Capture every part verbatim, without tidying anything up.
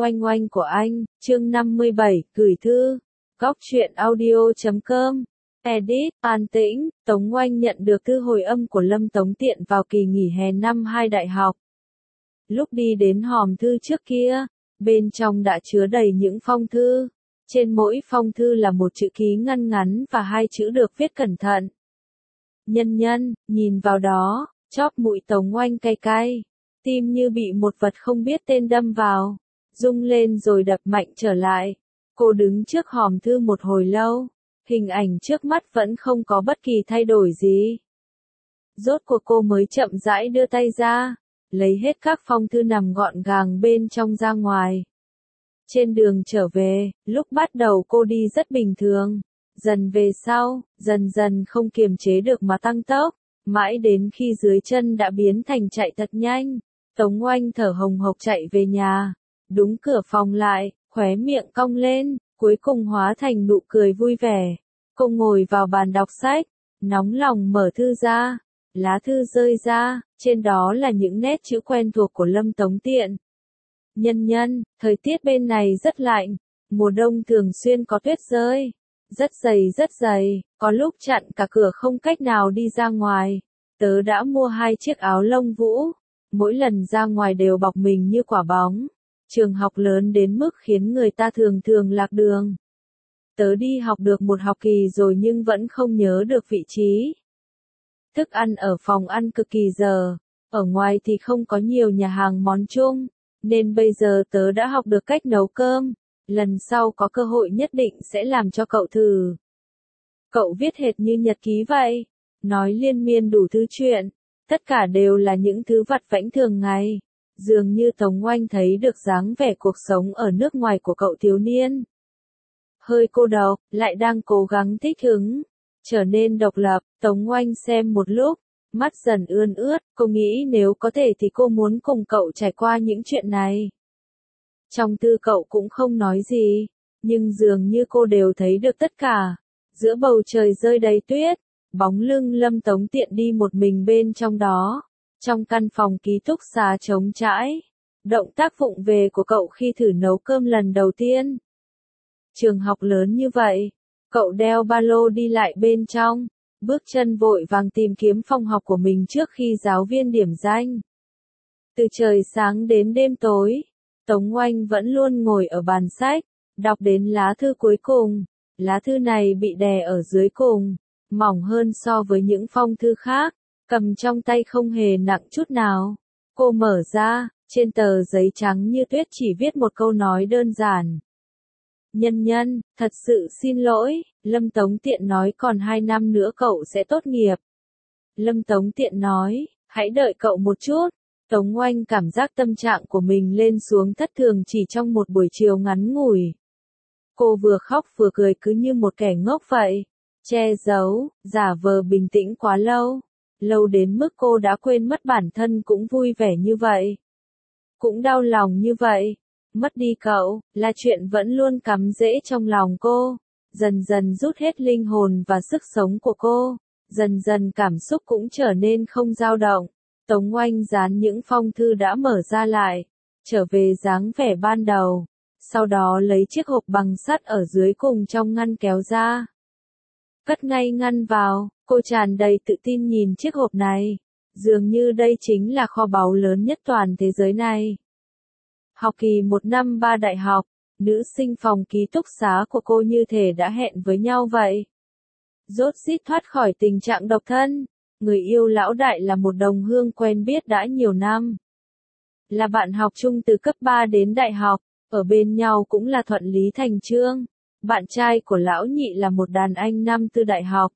Oanh oanh của anh, chương năm mươi bảy, gửi thư. Góc truyện audio chấm com. Edit, an tĩnh, Tống Oanh nhận được thư hồi âm của Lâm Tống Tiện vào kỳ nghỉ hè năm hai đại học. Lúc đi đến hòm thư trước kia, bên trong đã chứa đầy những phong thư. Trên mỗi phong thư là một chữ ký ngăn ngắn và hai chữ được viết cẩn thận. Nhân nhân, nhìn vào đó, chóp mũi Tống Oanh cay cay. Tim như bị một vật không biết tên đâm vào, rung lên rồi đập mạnh trở lại. Cô đứng trước hòm thư một hồi lâu, hình ảnh trước mắt vẫn không có bất kỳ thay đổi gì. Rốt cuộc cô mới chậm rãi đưa tay ra, lấy hết các phong thư nằm gọn gàng bên trong ra ngoài. Trên đường trở về, lúc bắt đầu cô đi rất bình thường, dần về sau, dần dần không kiềm chế được mà tăng tốc, mãi đến khi dưới chân đã biến thành chạy thật nhanh. Tống Oanh thở hồng hộc chạy về nhà, đúng cửa phòng lại, khóe miệng cong lên, cuối cùng hóa thành nụ cười vui vẻ. Cô ngồi vào bàn đọc sách, nóng lòng mở thư ra, lá thư rơi ra, trên đó là những nét chữ quen thuộc của Lâm Tống Tiện. Nhân nhân, thời tiết bên này rất lạnh, mùa đông thường xuyên có tuyết rơi, rất dày rất dày, có lúc chặn cả cửa không cách nào đi ra ngoài. Tớ đã mua hai chiếc áo lông vũ. Mỗi lần ra ngoài đều bọc mình như quả bóng. Trường học lớn đến mức khiến người ta thường thường lạc đường. Tớ đi học được một học kỳ rồi nhưng vẫn không nhớ được vị trí. Thức ăn ở phòng ăn cực kỳ dở. Ở ngoài thì không có nhiều nhà hàng món chung. Nên bây giờ tớ đã học được cách nấu cơm. Lần sau có cơ hội nhất định sẽ làm cho cậu thử. Cậu viết hệt như nhật ký vậy. Nói liên miên đủ thứ chuyện. Tất cả đều là những thứ vặt vãnh thường ngày. Dường như Tống Oanh thấy được dáng vẻ cuộc sống ở nước ngoài của cậu thiếu niên. Hơi cô độc, lại đang cố gắng thích ứng. Trở nên độc lập, Tống Oanh xem một lúc, mắt dần ươn ướt, cô nghĩ nếu có thể thì cô muốn cùng cậu trải qua những chuyện này. Trong thư cậu cũng không nói gì, nhưng dường như cô đều thấy được tất cả. Giữa bầu trời rơi đầy tuyết. Bóng lưng Lâm Tống Tiện đi một mình bên trong đó, trong căn phòng ký túc xá trống trải. Động tác vụng về của cậu khi thử nấu cơm lần đầu tiên. Trường học lớn như vậy, cậu đeo ba lô đi lại bên trong, bước chân vội vàng tìm kiếm phòng học của mình trước khi giáo viên điểm danh. Từ trời sáng đến đêm tối, Tống Oanh vẫn luôn ngồi ở bàn sách, đọc đến lá thư cuối cùng. Lá thư này bị đè ở dưới cùng, mỏng hơn so với những phong thư khác, cầm trong tay không hề nặng chút nào. Cô mở ra, trên tờ giấy trắng như tuyết chỉ viết một câu nói đơn giản. Nhân nhân, thật sự xin lỗi, Lâm Tống Tiện nói còn hai năm nữa cậu sẽ tốt nghiệp. Lâm Tống Tiện nói, hãy đợi cậu một chút. Tống Oanh cảm giác tâm trạng của mình lên xuống thất thường chỉ trong một buổi chiều ngắn ngủi. Cô vừa khóc vừa cười cứ như một kẻ ngốc vậy. Che giấu, giả vờ bình tĩnh quá lâu. Lâu đến mức cô đã quên mất bản thân cũng vui vẻ như vậy. Cũng đau lòng như vậy. Mất đi cậu, là chuyện vẫn luôn cắm rễ trong lòng cô. Dần dần rút hết linh hồn và sức sống của cô. Dần dần cảm xúc cũng trở nên không dao động. Tống Oanh dán những phong thư đã mở ra lại. Trở về dáng vẻ ban đầu. Sau đó lấy chiếc hộp bằng sắt ở dưới cùng trong ngăn kéo ra. Cất ngay ngăn vào, cô tràn đầy tự tin nhìn chiếc hộp này. Dường như đây chính là kho báu lớn nhất toàn thế giới này. Học kỳ một năm ba đại học, nữ sinh phòng ký túc xá của cô như thể đã hẹn với nhau vậy. Rốt rít thoát khỏi tình trạng độc thân, người yêu lão đại là một đồng hương quen biết đã nhiều năm. Là bạn học chung từ cấp ba đến đại học, ở bên nhau cũng là thuận lý thành chương. Bạn trai của lão nhị là một đàn anh năm tư đại học.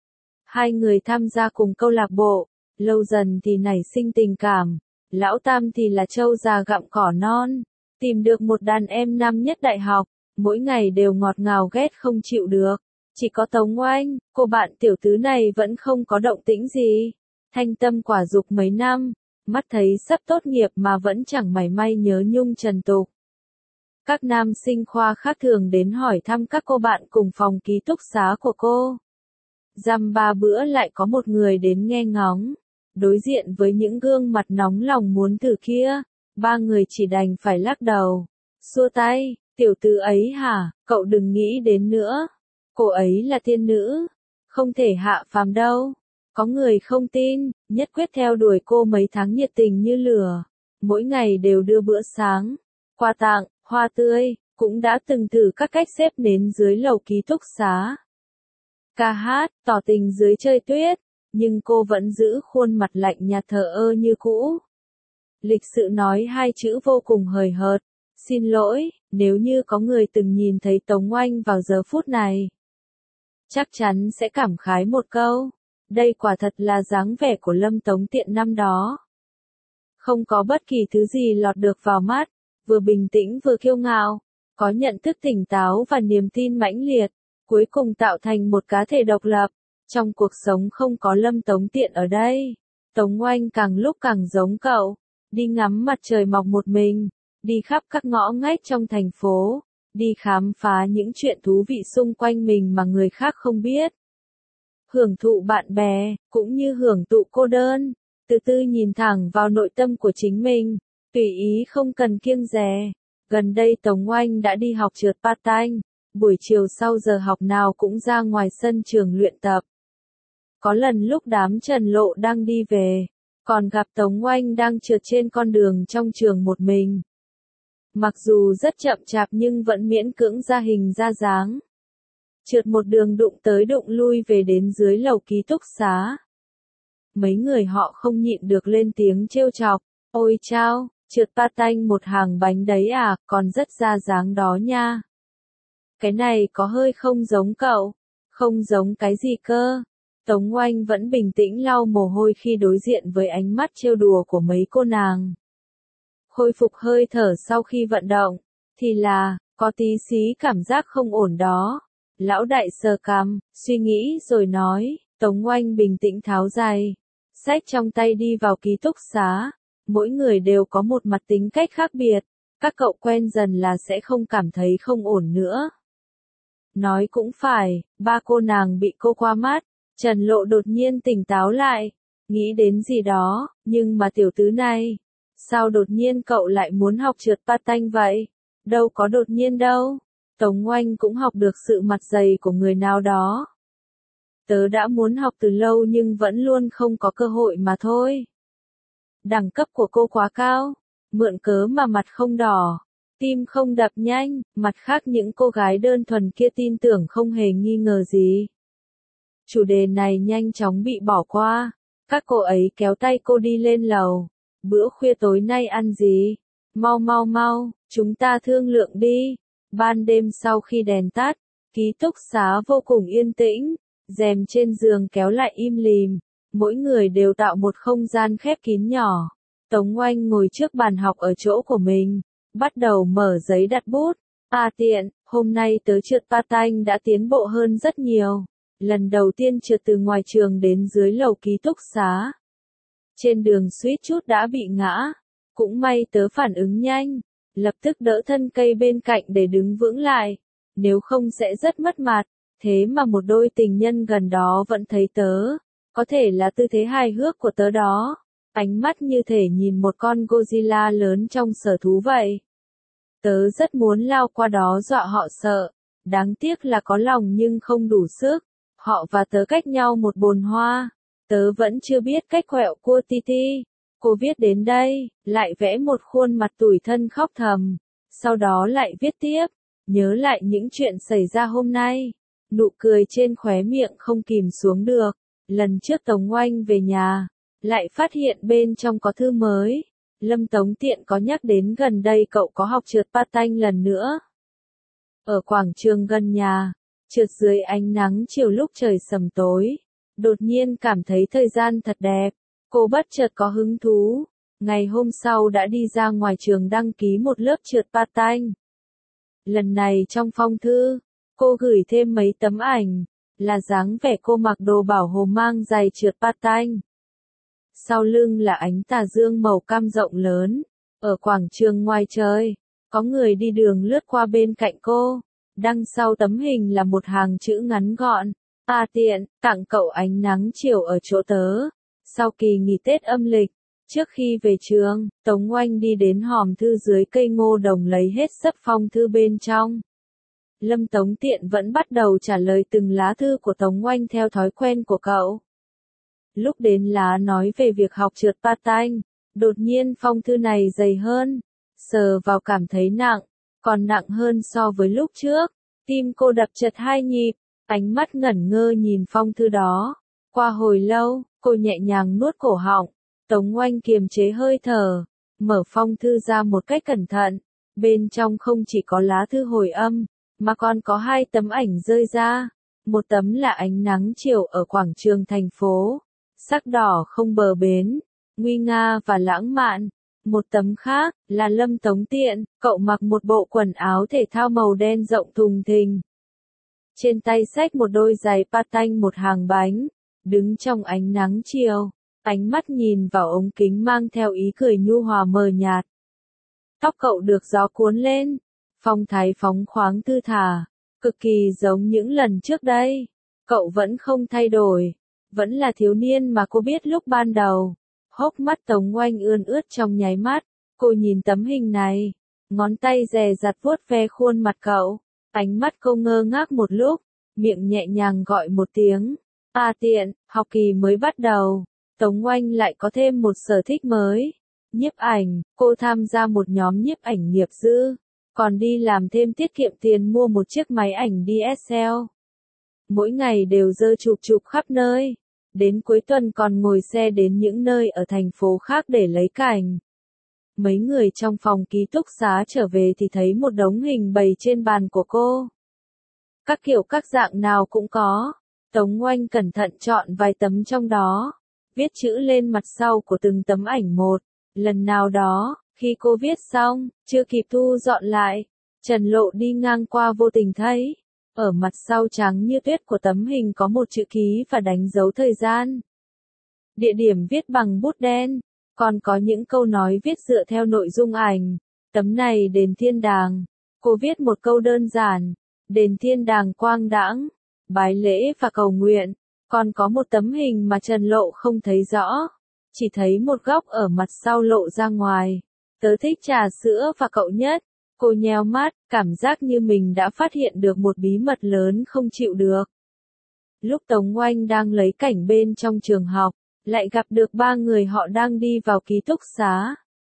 Hai người tham gia cùng câu lạc bộ, lâu dần thì nảy sinh tình cảm. Lão tam thì là trâu già gặm cỏ non, tìm được một đàn em năm nhất đại học, mỗi ngày đều ngọt ngào ghét không chịu được. Chỉ có Tống Oanh, cô bạn tiểu tứ này vẫn không có động tĩnh gì. Thanh tâm quả dục mấy năm, mắt thấy sắp tốt nghiệp mà vẫn chẳng mảy may nhớ nhung trần tục. Các nam sinh khoa khác thường đến hỏi thăm các cô bạn cùng phòng ký túc xá của cô. Dăm ba bữa lại có một người đến nghe ngóng. Đối diện với những gương mặt nóng lòng muốn thử kia, ba người chỉ đành phải lắc đầu. xua tay, tiểu tử ấy hả, cậu đừng nghĩ đến nữa. Cô ấy là tiên nữ, không thể hạ phàm đâu. Có người không tin, nhất quyết theo đuổi cô mấy tháng nhiệt tình như lửa. Mỗi ngày đều đưa bữa sáng, quà tặng, hoa tươi, cũng đã từng thử các cách xếp nến dưới lầu ký túc xá. Ca hát, tỏ tình dưới trời tuyết, nhưng cô vẫn giữ khuôn mặt lạnh nhạt thờ ơ như cũ. Lịch sự nói hai chữ vô cùng hời hợt, xin lỗi, nếu như có người từng nhìn thấy Tống Oanh vào giờ phút này. Chắc chắn sẽ cảm khái một câu, đây quả thật là dáng vẻ của Lâm Tống Tiện năm đó. Không có bất kỳ thứ gì lọt được vào mắt, vừa bình tĩnh vừa kiêu ngạo, có nhận thức tỉnh táo và niềm tin mãnh liệt, cuối cùng tạo thành một cá thể độc lập. Trong cuộc sống không có Lâm Tống Tiện ở đây, Tống Oanh càng lúc càng giống cậu, đi ngắm mặt trời mọc một mình, đi khắp các ngõ ngách trong thành phố, đi khám phá những chuyện thú vị xung quanh mình mà người khác không biết. Hưởng thụ bạn bè, cũng như hưởng thụ cô đơn, từ từ nhìn thẳng vào nội tâm của chính mình, tùy ý không cần kiêng dè. Gần đây Tống Oanh đã đi học trượt patin, buổi chiều sau giờ học nào cũng ra ngoài sân trường luyện tập. Có lần lúc đám Trần Lộ đang đi về, còn gặp Tống Oanh đang trượt trên con đường trong trường một mình. Mặc dù rất chậm chạp nhưng vẫn miễn cưỡng ra hình ra dáng. Trượt một đường đụng tới đụng lui về đến dưới lầu ký túc xá. Mấy người họ không nhịn được lên tiếng trêu chọc, ôi chao, trượt patin một hàng bánh đấy à, còn rất ra dáng đó nha. Cái này có hơi không giống cậu, không giống cái gì cơ. Tống Oanh vẫn bình tĩnh lau mồ hôi khi đối diện với ánh mắt trêu đùa của mấy cô nàng. Khôi phục hơi thở sau khi vận động, thì là, có tí xí cảm giác không ổn đó. Lão đại sờ cằm, suy nghĩ rồi nói, Tống Oanh bình tĩnh tháo giày, xách trong tay đi vào ký túc xá. Mỗi người đều có một mặt tính cách khác biệt, các cậu quen dần là sẽ không cảm thấy không ổn nữa. Nói cũng phải, ba cô nàng bị cô qua mắt, Trần Lộ đột nhiên tỉnh táo lại, nghĩ đến gì đó, nhưng mà tiểu tứ này, sao đột nhiên cậu lại muốn học trượt patin vậy? Đâu có đột nhiên đâu, Tống Oanh cũng học được sự mặt dày của người nào đó. Tớ đã muốn học từ lâu nhưng vẫn luôn không có cơ hội mà thôi. Đẳng cấp của cô quá cao, mượn cớ mà mặt không đỏ, tim không đập nhanh, mặt khác những cô gái đơn thuần kia tin tưởng không hề nghi ngờ gì. Chủ đề này nhanh chóng bị bỏ qua, các cô ấy kéo tay cô đi lên lầu. Bữa khuya tối nay ăn gì? Mau mau mau, chúng ta thương lượng đi. Ban đêm sau khi đèn tắt, ký túc xá vô cùng yên tĩnh, rèm trên giường kéo lại im lìm, mỗi người đều tạo một không gian khép kín nhỏ. Tống Oanh ngồi trước bàn học ở chỗ của mình, bắt đầu mở giấy đặt bút. À tiện, hôm nay tớ trượt patin đã tiến bộ hơn rất nhiều. Lần đầu tiên trượt từ ngoài trường đến dưới lầu ký túc xá. Trên đường suýt chút đã bị ngã. Cũng may tớ phản ứng nhanh, lập tức đỡ thân cây bên cạnh để đứng vững lại. Nếu không sẽ rất mất mặt. Thế mà một đôi tình nhân gần đó vẫn thấy tớ. Có thể là tư thế hài hước của tớ đó. Ánh mắt như thể nhìn một con Godzilla lớn trong sở thú vậy. Tớ rất muốn lao qua đó dọa họ sợ. Đáng tiếc là có lòng nhưng không đủ sức. Họ và tớ cách nhau một bồn hoa. Tớ vẫn chưa biết cách quẹo cua ti ti. Cô viết đến đây, lại vẽ một khuôn mặt tủi thân khóc thầm. Sau đó lại viết tiếp, nhớ lại những chuyện xảy ra hôm nay. Nụ cười trên khóe miệng không kìm xuống được. Lần trước Tống Oanh về nhà, lại phát hiện bên trong có thư mới. Lâm Tống Tiện có nhắc đến gần đây cậu có học trượt patin lần nữa. Ở quảng trường gần nhà, trượt dưới ánh nắng chiều lúc trời sầm tối. Đột nhiên cảm thấy thời gian thật đẹp. Cô bất chợt có hứng thú. Ngày hôm sau đã đi ra ngoài trường đăng ký một lớp trượt patin. Lần này trong phong thư, cô gửi thêm mấy tấm ảnh, là dáng vẻ cô mặc đồ bảo hộ mang giày trượt patin. Sau lưng là ánh tà dương màu cam rộng lớn. Ở quảng trường ngoài trời, có người đi đường lướt qua bên cạnh cô. Đằng sau tấm hình là một hàng chữ ngắn gọn. À tiện, tặng cậu ánh nắng chiều ở chỗ tớ. Sau kỳ nghỉ Tết âm lịch, Trước khi về trường, Tống Oanh đi đến hòm thư dưới cây ngô đồng lấy hết sấp phong thư bên trong. Lâm Tống Tiện vẫn bắt đầu trả lời từng lá thư của Tống Oanh theo thói quen của cậu. Lúc đến lá nói về việc học trượt patin, đột nhiên phong thư này dày hơn, sờ vào cảm thấy nặng, còn nặng hơn so với lúc trước. Tim cô đập chật hai nhịp, ánh mắt ngẩn ngơ nhìn phong thư đó. Qua hồi lâu, cô nhẹ nhàng nuốt cổ họng, Tống Oanh kiềm chế hơi thở, mở phong thư ra một cách cẩn thận. Bên trong không chỉ có lá thư hồi âm, mà còn có hai tấm ảnh rơi ra. Một tấm là ánh nắng chiều ở quảng trường thành phố, sắc đỏ không bờ bến, nguy nga và lãng mạn. Một tấm khác là Lâm Tống Tiện, cậu mặc một bộ quần áo thể thao màu đen rộng thùng thình. Trên tay xách một đôi giày patin một hàng bánh, đứng trong ánh nắng chiều, ánh mắt nhìn vào ống kính mang theo ý cười nhu hòa mờ nhạt. Tóc cậu được gió cuốn lên, phong thái phóng khoáng thư thả, cực kỳ giống những lần trước đây. Cậu vẫn không thay đổi, vẫn là thiếu niên mà cô biết lúc ban đầu. Hốc mắt Tống Oanh ươn ướt trong nháy mắt, cô nhìn tấm hình này, ngón tay dè dặt vuốt ve khuôn mặt cậu, ánh mắt cô ngơ ngác một lúc, miệng nhẹ nhàng gọi một tiếng. À Tiện, học kỳ mới bắt đầu, Tống Oanh lại có thêm một sở thích mới. Nhiếp ảnh, cô tham gia một nhóm nhiếp ảnh nghiệp dư, còn đi làm thêm tiết kiệm tiền mua một chiếc máy ảnh đê ét lờ rờ. Mỗi ngày đều dơ chụp chụp khắp nơi, đến cuối tuần còn ngồi xe đến những nơi ở thành phố khác để lấy cảnh. Mấy người trong phòng ký túc xá trở về thì thấy một đống hình bày trên bàn của cô. Các kiểu các dạng nào cũng có. Tống Oanh cẩn thận chọn vài tấm trong đó, viết chữ lên mặt sau của từng tấm ảnh một. Lần nào đó, khi cô viết xong, chưa kịp thu dọn lại, Trần Lộ đi ngang qua vô tình thấy, ở mặt sau trắng như tuyết của tấm hình có một chữ ký và đánh dấu thời gian. Địa điểm viết bằng bút đen, còn có những câu nói viết dựa theo nội dung ảnh. Tấm này đền Thiên Đàng, cô viết một câu đơn giản, đền Thiên Đàng quang đãng, bái lễ và cầu nguyện. Còn có một tấm hình mà Trần Lộ không thấy rõ, chỉ thấy một góc ở mặt sau lộ ra ngoài. Tớ thích trà sữa và cậu nhất. Cô nheo mắt, cảm giác như mình đã phát hiện được một bí mật lớn không chịu được. Lúc Tống Oanh đang lấy cảnh bên trong trường học, lại gặp được ba người họ đang đi vào ký túc xá.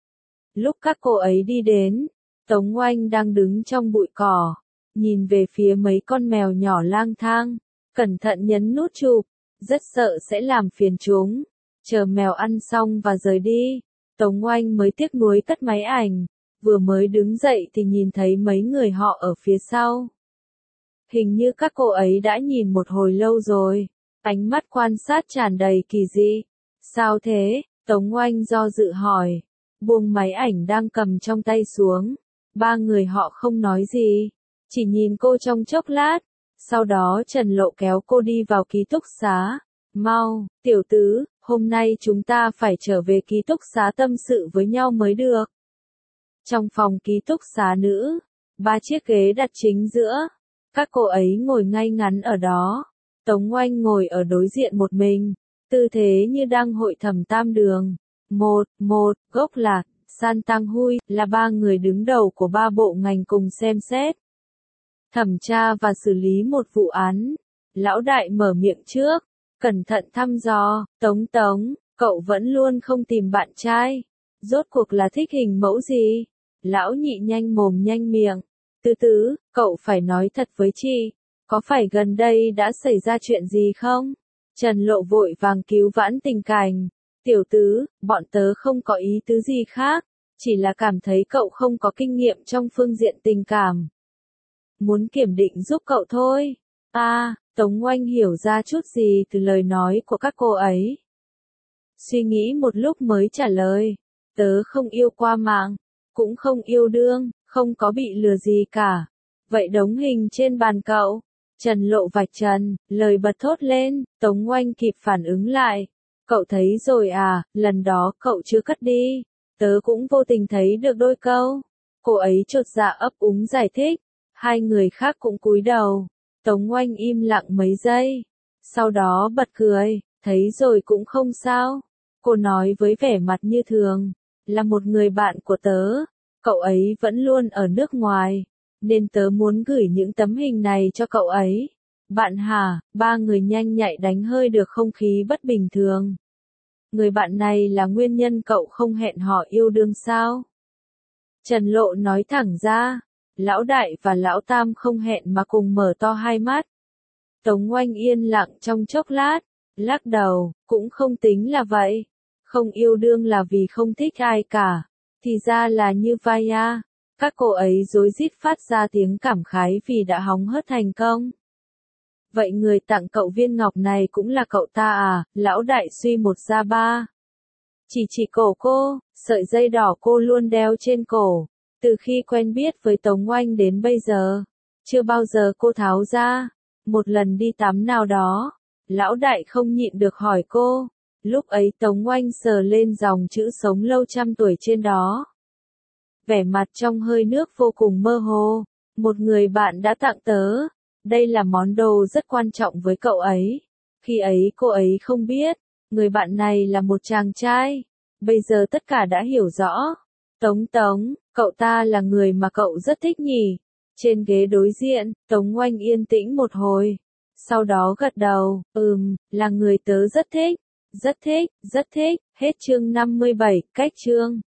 Lúc các cô ấy đi đến, Tống Oanh đang đứng trong bụi cỏ, nhìn về phía mấy con mèo nhỏ lang thang, cẩn thận nhấn nút chụp, rất sợ sẽ làm phiền chúng. Chờ mèo ăn xong và rời đi, Tống Oanh mới tiếc nuối cất máy ảnh. Vừa mới đứng dậy thì nhìn thấy mấy người họ ở phía sau. Hình như các cô ấy đã nhìn một hồi lâu rồi, ánh mắt quan sát tràn đầy kỳ dị. Sao thế? Tống Oanh do dự hỏi, buông máy ảnh đang cầm trong tay xuống. Ba người họ không nói gì, chỉ nhìn cô trong chốc lát. Sau đó Trần Lộ kéo cô đi vào ký túc xá. Mau, tiểu tứ, hôm nay chúng ta phải trở về ký túc xá tâm sự với nhau mới được. Trong phòng ký túc xá nữ, ba chiếc ghế đặt chính giữa, các cô ấy ngồi ngay ngắn ở đó. Tống Oanh ngồi ở đối diện một mình, tư thế như đang hội thẩm tam đường. Một, một, gốc lạc, San Tăng Hui, là ba người đứng đầu của ba bộ ngành cùng xem xét, thẩm tra và xử lý một vụ án. Lão đại mở miệng trước, cẩn thận thăm dò, Tống Tống, cậu vẫn luôn không tìm bạn trai. Rốt cuộc là thích hình mẫu gì? Lão nhị nhanh mồm nhanh miệng. Tứ tứ, cậu phải nói thật với chị, có phải gần đây đã xảy ra chuyện gì không? Trần Lộ vội vàng cứu vãn tình cảnh. Tiểu tứ, bọn tớ không có ý tứ gì khác, chỉ là cảm thấy cậu không có kinh nghiệm trong phương diện tình cảm. Muốn kiểm định giúp cậu thôi. À, Tống Oanh hiểu ra chút gì từ lời nói của các cô ấy. Suy nghĩ một lúc mới trả lời, tớ không yêu qua mạng, cũng không yêu đương, không có bị lừa gì cả. Vậy đống hình trên bàn cậu, Trần Lộ vạch trần, lời bật thốt lên. Tống Oanh kịp phản ứng lại. Cậu thấy rồi à, lần đó cậu chưa cất đi, tớ cũng vô tình thấy được đôi câu. Cô ấy chột dạ ấp úng giải thích, hai người khác cũng cúi đầu. Tống Oanh im lặng mấy giây, sau đó bật cười, thấy rồi cũng không sao. Cô nói với vẻ mặt như thường, là một người bạn của tớ, cậu ấy vẫn luôn ở nước ngoài, nên tớ muốn gửi những tấm hình này cho cậu ấy. Bạn hả? Ba người nhanh nhạy đánh hơi được không khí bất bình thường. Người bạn này là nguyên nhân cậu không hẹn hò yêu đương sao? Trần Lộ nói thẳng ra, lão đại và lão tam không hẹn mà cùng mở to hai mắt. Tống Oanh yên lặng trong chốc lát, lắc đầu, cũng không tính là vậy. Không yêu đương là vì không thích ai cả. Thì ra là như vai à. Các cô ấy rối rít phát ra tiếng cảm khái vì đã hóng hớt thành công. Vậy người tặng cậu viên ngọc này cũng là cậu ta à? Lão đại suy một ra ba. Chỉ chỉ cổ cô, sợi dây đỏ cô luôn đeo trên cổ. Từ khi quen biết với Tống Oanh đến bây giờ, chưa bao giờ cô tháo ra. Một lần đi tắm nào đó, lão đại không nhịn được hỏi cô. Lúc ấy Tống Oanh sờ lên dòng chữ sống lâu trăm tuổi trên đó. Vẻ mặt trong hơi nước vô cùng mơ hồ. Một người bạn đã tặng tớ. Đây là món đồ rất quan trọng với cậu ấy. Khi ấy cô ấy không biết, người bạn này là một chàng trai. Bây giờ tất cả đã hiểu rõ. Tống Tống, cậu ta là người mà cậu rất thích nhỉ? Trên ghế đối diện, Tống Oanh yên tĩnh một hồi. Sau đó gật đầu, ừm, là người tớ rất thích. Rất thích, rất thích. Hết chương năm mươi bảy, cách chương.